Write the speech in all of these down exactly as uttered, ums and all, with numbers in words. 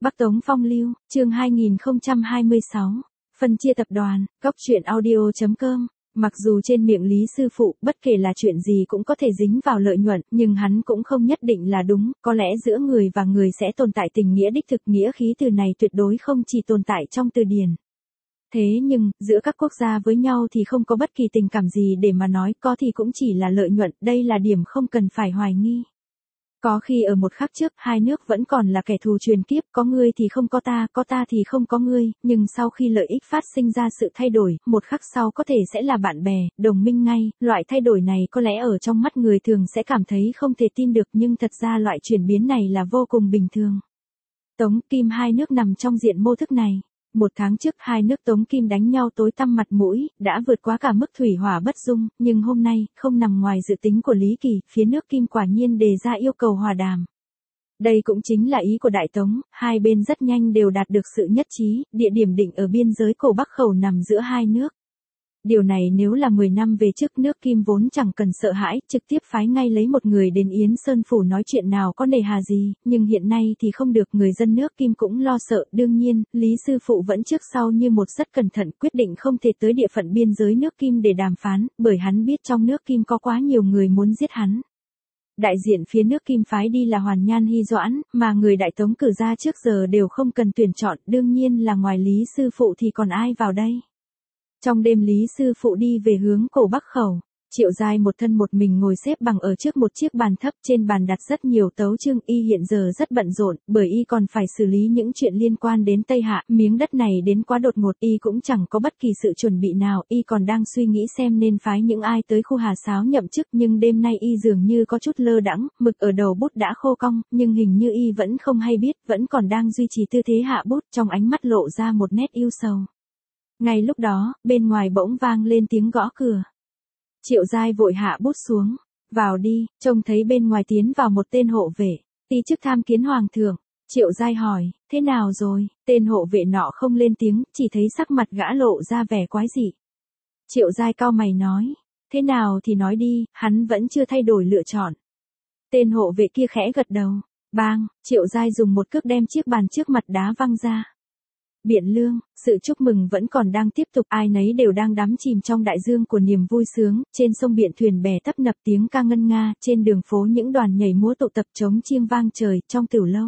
Bắc Tống Phong Lưu, chương hai nghìn không trăm hai mươi sáu. Phân chia tập đoàn, góc truyện audio chấm com. Mặc dù trên miệng Lý sư phụ, bất kể là chuyện gì cũng có thể dính vào lợi nhuận, nhưng hắn cũng không nhất định là đúng, có lẽ giữa người và người sẽ tồn tại tình nghĩa đích thực, nghĩa khí từ này tuyệt đối không chỉ tồn tại trong từ điển. Thế nhưng, giữa các quốc gia với nhau thì không có bất kỳ tình cảm gì để mà nói, có thì cũng chỉ là lợi nhuận, đây là điểm không cần phải hoài nghi. Có khi ở một khắc trước, hai nước vẫn còn là kẻ thù truyền kiếp, có ngươi thì không có ta, có ta thì không có ngươi, nhưng sau khi lợi ích phát sinh ra sự thay đổi, một khắc sau có thể sẽ là bạn bè, đồng minh ngay, loại thay đổi này có lẽ ở trong mắt người thường sẽ cảm thấy không thể tin được, nhưng thật ra loại chuyển biến này là vô cùng bình thường. Tống, Kim hai nước nằm trong diện mô thức này. Một tháng trước hai nước Tống Kim đánh nhau tối tăm mặt mũi, đã vượt quá cả mức thủy hỏa bất dung, nhưng hôm nay, không nằm ngoài dự tính của Lý Kỳ, phía nước Kim quả nhiên đề ra yêu cầu hòa đàm. Đây cũng chính là ý của Đại Tống, hai bên rất nhanh đều đạt được sự nhất trí, địa điểm định ở biên giới cổ Bắc Khẩu nằm giữa hai nước. Điều này nếu là mười năm về trước, nước Kim vốn chẳng cần sợ hãi, trực tiếp phái ngay lấy một người đến Yến Sơn Phủ nói chuyện nào có nề hà gì, nhưng hiện nay thì không được, người dân nước Kim cũng lo sợ, đương nhiên, Lý sư phụ vẫn trước sau như một rất cẩn thận, quyết định không thể tới địa phận biên giới nước Kim để đàm phán, bởi hắn biết trong nước Kim có quá nhiều người muốn giết hắn. Đại diện phía nước Kim phái đi là Hoàn Nhan Hy Doãn, mà người Đại Tống cử ra trước giờ đều không cần tuyển chọn, đương nhiên là ngoài Lý sư phụ thì còn ai vào đây. Trong đêm Lý sư phụ đi về hướng cổ Bắc Khẩu, Triệu Giai một thân một mình ngồi xếp bằng ở trước một chiếc bàn thấp, trên bàn đặt rất nhiều tấu chương, y hiện giờ rất bận rộn, bởi y còn phải xử lý những chuyện liên quan đến Tây Hạ, miếng đất này đến quá đột ngột, y cũng chẳng có bất kỳ sự chuẩn bị nào, y còn đang suy nghĩ xem nên phái những ai tới khu Hà Sáo nhậm chức, nhưng đêm nay y dường như có chút lơ đãng, mực ở đầu bút đã khô cong, nhưng hình như y vẫn không hay biết, vẫn còn đang duy trì tư thế hạ bút, trong ánh mắt lộ ra một nét ưu sầu. Ngay lúc đó, bên ngoài bỗng vang lên tiếng gõ cửa. Triệu Giai vội hạ bút xuống. Vào đi, trông thấy bên ngoài tiến vào một tên hộ vệ. Ti chức tham kiến hoàng thượng. Triệu Giai hỏi, thế nào rồi? Tên hộ vệ nọ không lên tiếng, chỉ thấy sắc mặt gã lộ ra vẻ quái dị. Triệu Giai cau mày nói, thế nào thì nói đi, hắn vẫn chưa thay đổi lựa chọn. Tên hộ vệ kia khẽ gật đầu. Bang, Triệu Giai dùng một cước đem chiếc bàn trước mặt đá văng ra. Biện Lương, sự chúc mừng vẫn còn đang tiếp tục, ai nấy đều đang đắm chìm trong đại dương của niềm vui sướng, trên sông Biện thuyền bè tấp nập tiếng ca ngân nga, trên đường phố những đoàn nhảy múa tụ tập trống chiêng vang trời, trong tửu lâu.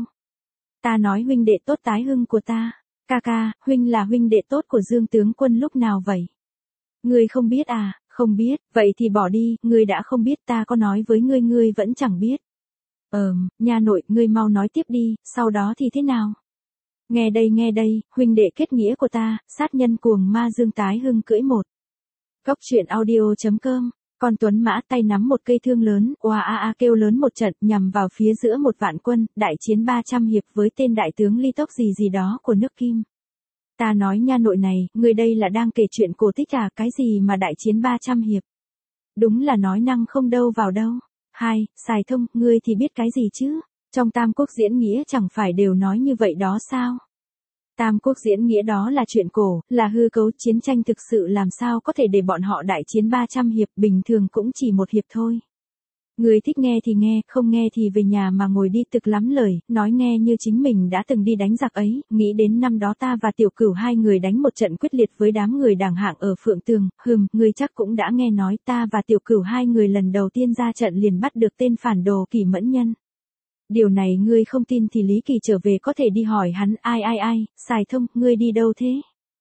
Ta nói huynh đệ tốt tái hưng của ta, ca ca, huynh là huynh đệ tốt của Dương tướng quân lúc nào vậy? Ngươi không biết à, không biết, vậy thì bỏ đi, ngươi đã không biết, ta có nói với ngươi ngươi vẫn chẳng biết. Ờm, nha nội, ngươi mau nói tiếp đi, sau đó thì thế nào? Nghe đây nghe đây, huynh đệ kết nghĩa của ta, sát nhân cuồng ma Dương tái hưng cưỡi một. Góc truyện audio chấm com, con tuấn mã tay nắm một cây thương lớn, oa a a kêu lớn một trận, nhằm vào phía giữa một vạn quân, đại chiến ba trăm hiệp với tên đại tướng Ly Tốc gì gì đó của nước Kim. Ta nói nha nội này, người đây là đang kể chuyện cổ tích à, cái gì mà đại chiến ba trăm hiệp. Đúng là nói năng không đâu vào đâu. Hai, Sài Thông, ngươi thì biết cái gì chứ? Trong Tam Quốc diễn nghĩa chẳng phải đều nói như vậy đó sao? Tam Quốc diễn nghĩa đó là chuyện cổ, là hư cấu, chiến tranh thực sự làm sao có thể để bọn họ đại chiến ba trăm hiệp, bình thường cũng chỉ một hiệp thôi. Người thích nghe thì nghe, không nghe thì về nhà mà ngồi đi, thực lắm lời, nói nghe như chính mình đã từng đi đánh giặc ấy, nghĩ đến năm đó ta và Tiểu Cửu hai người đánh một trận quyết liệt với đám người đảng hạng ở Phượng Tường, hừm, người chắc cũng đã nghe nói ta và Tiểu Cửu hai người lần đầu tiên ra trận liền bắt được tên phản đồ Kỷ Mẫn Nhân. Điều này ngươi không tin thì Lý Kỳ trở về có thể đi hỏi hắn, ai ai ai, Sài Thông, ngươi đi đâu thế?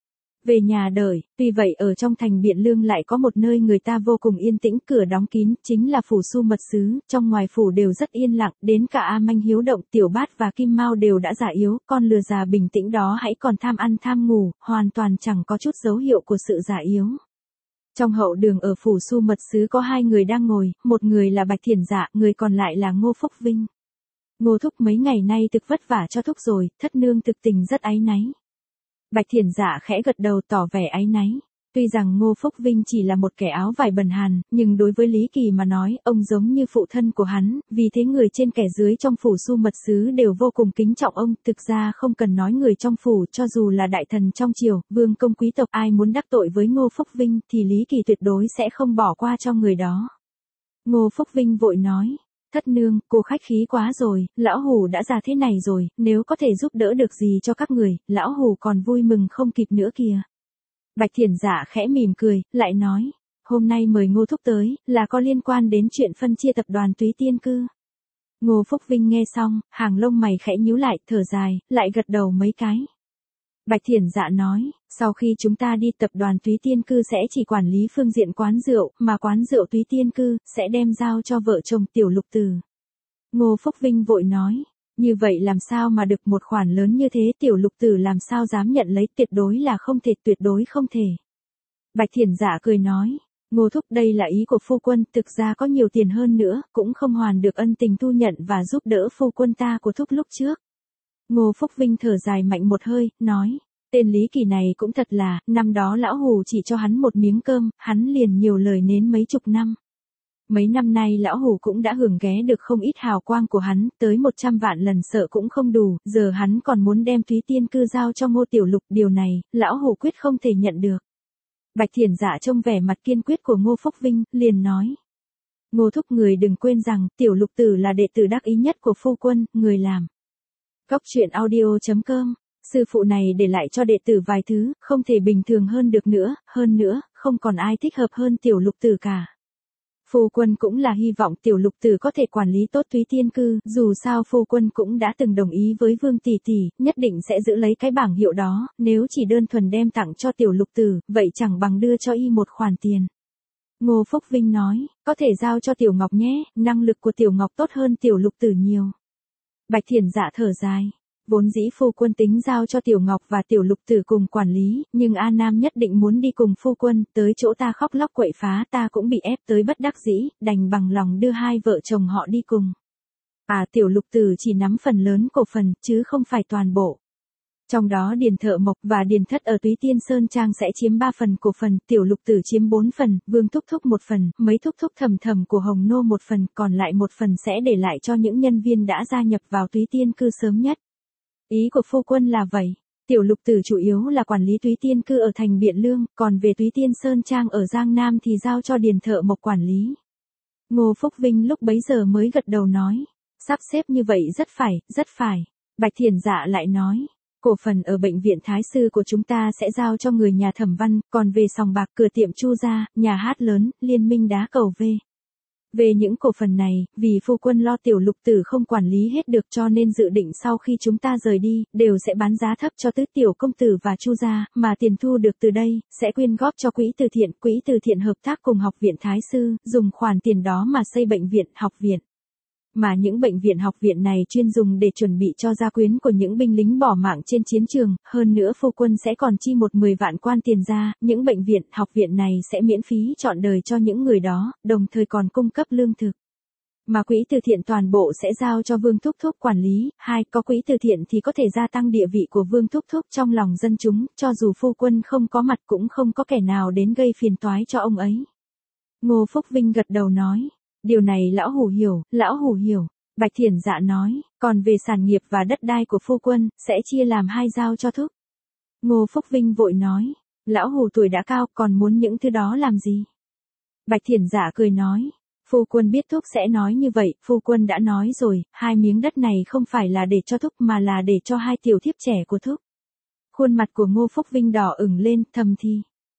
Về nhà đợi, tuy vậy ở trong thành Biện Lương lại có một nơi người ta vô cùng yên tĩnh, cửa đóng kín, chính là phủ Su Mật Sứ, trong ngoài phủ đều rất yên lặng, đến cả A Manh Hiếu Động, Tiểu Bát và Kim Mao đều đã già yếu, con lừa già bình tĩnh đó hãy còn tham ăn tham ngủ, hoàn toàn chẳng có chút dấu hiệu của sự già yếu. Trong hậu đường ở phủ Su Mật Sứ có hai người đang ngồi, một người là Bạch Thiển Dạ, người còn lại là Ngô Phúc Vinh. Ngô thúc mấy ngày nay thực vất vả cho thúc rồi, thất nương thực tình rất áy náy. Bạch Thiển Dạ khẽ gật đầu tỏ vẻ áy náy. Tuy rằng Ngô Phúc Vinh chỉ là một kẻ áo vải bần hàn, nhưng đối với Lý Kỳ mà nói, ông giống như phụ thân của hắn, vì thế người trên kẻ dưới trong phủ Su Mật Sứ đều vô cùng kính trọng ông, thực ra không cần nói người trong phủ, cho dù là đại thần trong triều, vương công quý tộc, ai muốn đắc tội với Ngô Phúc Vinh thì Lý Kỳ tuyệt đối sẽ không bỏ qua cho người đó. Ngô Phúc Vinh vội nói. Thất nương, cô khách khí quá rồi, lão hủ đã già thế này rồi, nếu có thể giúp đỡ được gì cho các người, lão hủ còn vui mừng không kịp nữa kìa. Bạch Thiển Dạ khẽ mỉm cười, lại nói, hôm nay mời Ngô thúc tới, là có liên quan đến chuyện phân chia tập đoàn Túy Tiên Cư. Ngô Phúc Vinh nghe xong, hàng lông mày khẽ nhíu lại, thở dài, lại gật đầu mấy cái. Bạch Thiển Dạ nói, sau khi chúng ta đi tập đoàn Túy Tiên Cư sẽ chỉ quản lý phương diện quán rượu, mà quán rượu Túy Tiên Cư, sẽ đem giao cho vợ chồng Tiểu Lục Tử. Ngô Phúc Vinh vội nói, như vậy làm sao mà được một khoản lớn như thế, Tiểu Lục Tử làm sao dám nhận lấy, tuyệt đối là không thể, tuyệt đối không thể. Bạch Thiển Dạ cười nói, Ngô thúc, đây là ý của phu quân, thực ra có nhiều tiền hơn nữa, cũng không hoàn được ân tình thu nhận và giúp đỡ phu quân ta của thúc lúc trước. Ngô Phúc Vinh thở dài mạnh một hơi, nói, tên Lý Kỳ này cũng thật là, năm đó lão hủ chỉ cho hắn một miếng cơm, hắn liền nhiều lời nến mấy chục năm. Mấy năm nay lão hủ cũng đã hưởng ghé được không ít hào quang của hắn, tới một trăm vạn lần sợ cũng không đủ, giờ hắn còn muốn đem Túy Tiên Cư giao cho Ngô Tiểu Lục, điều này, lão hủ quyết không thể nhận được. Bạch Thiển Dạ trông vẻ mặt kiên quyết của Ngô Phúc Vinh, liền nói. Ngô thúc, người đừng quên rằng, Tiểu Lục Tử là đệ tử đắc ý nhất của phu quân, người làm. Cóc truyện audio chấm com, sư phụ này để lại cho đệ tử vài thứ, không thể bình thường hơn được nữa, hơn nữa, không còn ai thích hợp hơn Tiểu Lục Tử cả. Phu quân cũng là hy vọng Tiểu Lục Tử có thể quản lý tốt Túy Tiên Cư, dù sao phu quân cũng đã từng đồng ý với Vương tỷ tỷ, nhất định sẽ giữ lấy cái bảng hiệu đó, nếu chỉ đơn thuần đem tặng cho Tiểu Lục Tử, vậy chẳng bằng đưa cho y một khoản tiền. Ngô Phúc Vinh nói, có thể giao cho Tiểu Ngọc nhé, năng lực của Tiểu Ngọc tốt hơn Tiểu Lục Tử nhiều. Bạch Thiển Dạ thở dài. Vốn dĩ phu quân tính giao cho Tiểu Ngọc và Tiểu Lục Tử cùng quản lý, nhưng A Nam nhất định muốn đi cùng phu quân, tới chỗ ta khóc lóc quậy phá, ta cũng bị ép tới bất đắc dĩ, đành bằng lòng đưa hai vợ chồng họ đi cùng. À, Tiểu Lục Tử chỉ nắm phần lớn cổ phần, chứ không phải toàn bộ. Trong đó Điền Thợ Mộc và Điền Thất ở Túy Tiên Sơn Trang sẽ chiếm ba phần cổ phần, Tiểu Lục Tử chiếm bốn phần, Vương Thúc Thúc một phần, mấy thúc thúc thầm thầm của Hồng Nô một phần, còn lại một phần sẽ để lại cho những nhân viên đã gia nhập vào Túy Tiên Cư sớm nhất. Ý của phu quân là vậy, Tiểu Lục Tử chủ yếu là quản lý Túy Tiên Cư ở thành Biện Lương, còn về Túy Tiên Sơn Trang ở Giang Nam thì giao cho Điền Thợ Mộc quản lý. Ngô Phúc Vinh lúc bấy giờ mới gật đầu nói, sắp xếp như vậy rất phải, rất phải. Bạch Thiển Dạ lại nói, cổ phần ở bệnh viện Thái Sư của chúng ta sẽ giao cho người nhà Thẩm Văn, còn về sòng bạc, cửa tiệm Chu gia, nhà hát lớn, liên minh đá cầu V. Về những cổ phần này, vì phu quân lo Tiểu Lục Tử không quản lý hết được cho nên dự định sau khi chúng ta rời đi, đều sẽ bán giá thấp cho tứ tiểu công tử và Chu gia, mà tiền thu được từ đây, sẽ quyên góp cho quỹ từ thiện, quỹ từ thiện hợp tác cùng học viện Thái Sư, dùng khoản tiền đó mà xây bệnh viện, học viện. Mà những bệnh viện học viện này chuyên dùng để chuẩn bị cho gia quyến của những binh lính bỏ mạng trên chiến trường, hơn nữa phu quân sẽ còn chi một mười vạn quan tiền ra, những bệnh viện, học viện này sẽ miễn phí trọn đời cho những người đó, đồng thời còn cung cấp lương thực. Mà quỹ từ thiện toàn bộ sẽ giao cho Vương Thúc Thúc quản lý, hai, có quỹ từ thiện thì có thể gia tăng địa vị của Vương Thúc Thúc trong lòng dân chúng, cho dù phu quân không có mặt cũng không có kẻ nào đến gây phiền toái cho ông ấy. Ngô Phúc Vinh gật đầu nói. Điều này lão hủ hiểu, lão hủ hiểu. Bạch Thiển Dạ nói, còn về sản nghiệp và đất đai của phu quân, sẽ chia làm hai giao cho thúc. Ngô Phúc Vinh vội nói, lão hủ tuổi đã cao, còn muốn những thứ đó làm gì? Bạch Thiển Dạ cười nói, phu quân biết thúc sẽ nói như vậy, phu quân đã nói rồi, hai miếng đất này không phải là để cho thúc mà là để cho hai tiểu thiếp trẻ của thúc. Khuôn mặt của Ngô Phúc Vinh đỏ ửng lên, thầm thì.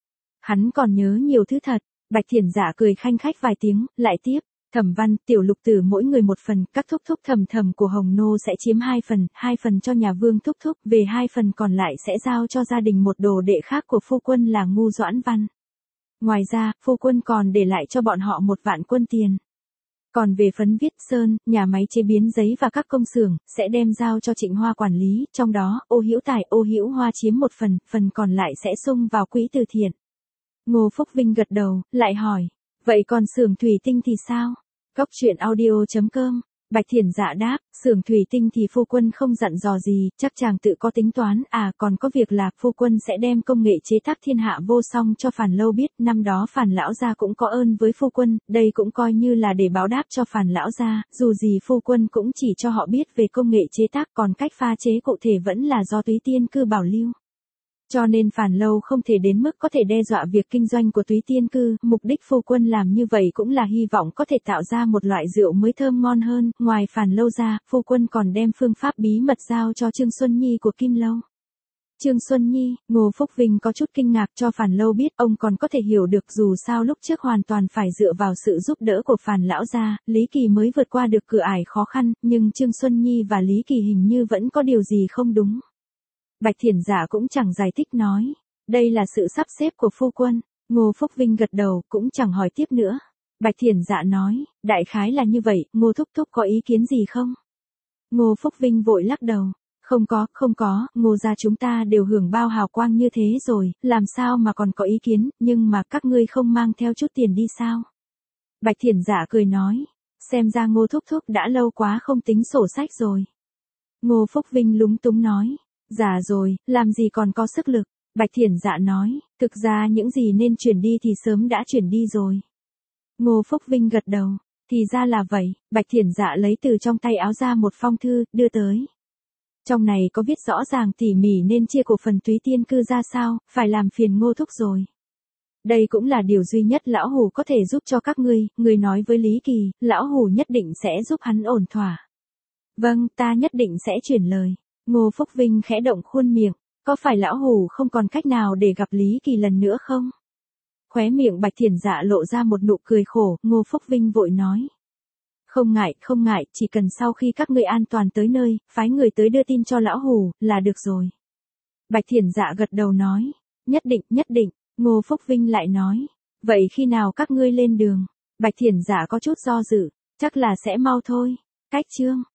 Hắn còn nhớ nhiều thứ thật. Bạch Thiển Dạ cười khanh khách vài tiếng, lại tiếp. Thẩm Văn, Tiểu Lục Tử mỗi người một phần, các thúc thúc thầm thầm của Hồng Nô sẽ chiếm hai phần, hai phần cho nhà Vương thúc thúc, về hai phần còn lại sẽ giao cho gia đình một đồ đệ khác của phu quân là Ngu Doãn Văn. Ngoài ra, phu quân còn để lại cho bọn họ một vạn quân tiền. Còn về Phấn Viết Sơn, nhà máy chế biến giấy và các công xưởng, sẽ đem giao cho Trịnh Hoa quản lý, trong đó, Ô Hữu Tài, Ô Hữu Hoa chiếm một phần, phần còn lại sẽ sung vào quỹ từ thiện. Ngô Phúc Vinh gật đầu, lại hỏi, vậy còn xưởng thủy tinh thì sao? Cóc truyện audio chấm com, Bạch Thiển Dạ đáp, xưởng thủy tinh thì phu quân không dặn dò gì, chắc chàng tự có tính toán, à còn có việc là phu quân sẽ đem công nghệ chế tác thiên hạ vô song cho Phàn Lâu biết, năm đó Phàn lão gia cũng có ơn với phu quân, đây cũng coi như là để báo đáp cho Phàn lão gia, dù gì phu quân cũng chỉ cho họ biết về công nghệ chế tác, còn cách pha chế cụ thể vẫn là do Túy Tiên Cư bảo lưu. Cho nên Phản Lâu không thể đến mức có thể đe dọa việc kinh doanh của Túy Tiên Cư, mục đích phu quân làm như vậy cũng là hy vọng có thể tạo ra một loại rượu mới thơm ngon hơn, ngoài Phản Lâu ra, phu quân còn đem phương pháp bí mật giao cho Trương Xuân Nhi của Kim Lâu. Trương Xuân Nhi, Ngô Phúc Vinh có chút kinh ngạc cho Phản Lâu biết ông còn có thể hiểu được dù sao lúc trước hoàn toàn phải dựa vào sự giúp đỡ của Phản lão gia, Lý Kỳ mới vượt qua được cửa ải khó khăn, nhưng Trương Xuân Nhi và Lý Kỳ hình như vẫn có điều gì không đúng. Bạch Thiển Dạ cũng chẳng giải thích nói, đây là sự sắp xếp của phu quân. Ngô Phúc Vinh gật đầu, cũng chẳng hỏi tiếp nữa. Bạch Thiển Dạ nói, đại khái là như vậy, Ngô thúc thúc có ý kiến gì không? Ngô Phúc Vinh vội lắc đầu. Không có, không có, Ngô gia chúng ta đều hưởng bao hào quang như thế rồi, làm sao mà còn có ý kiến, nhưng mà các ngươi không mang theo chút tiền đi sao? Bạch Thiển Dạ cười nói, xem ra Ngô thúc thúc đã lâu quá không tính sổ sách rồi. Ngô Phúc Vinh lúng túng nói, già rồi, làm gì còn có sức lực. Bạch Thiển Dạ nói, thực ra những gì nên chuyển đi thì sớm đã chuyển đi rồi. Ngô Phúc Vinh gật đầu, thì ra là vậy. Bạch Thiển Dạ lấy từ trong tay áo ra một phong thư, đưa tới. Trong này có viết rõ ràng tỉ mỉ nên chia cổ phần Túy Tiên Cư ra sao, phải làm phiền Ngô thúc rồi. Đây cũng là điều duy nhất lão hủ có thể giúp cho các ngươi, người nói với Lý Kỳ, lão hủ nhất định sẽ giúp hắn ổn thỏa. Vâng, ta nhất định sẽ chuyển lời. Ngô Phúc Vinh khẽ động khuôn miệng, có phải lão hủ không còn cách nào để gặp Lý Kỳ lần nữa không? Khóe miệng Bạch Thiển Dạ lộ ra một nụ cười khổ, Ngô Phúc Vinh vội nói. Không ngại, không ngại, chỉ cần sau khi các ngươi an toàn tới nơi, phái người tới đưa tin cho lão hủ, là được rồi. Bạch Thiển Dạ gật đầu nói, nhất định, nhất định. Ngô Phúc Vinh lại nói, vậy khi nào các ngươi lên đường? Bạch Thiển Dạ có chút do dự, chắc là sẽ mau thôi. Cách chương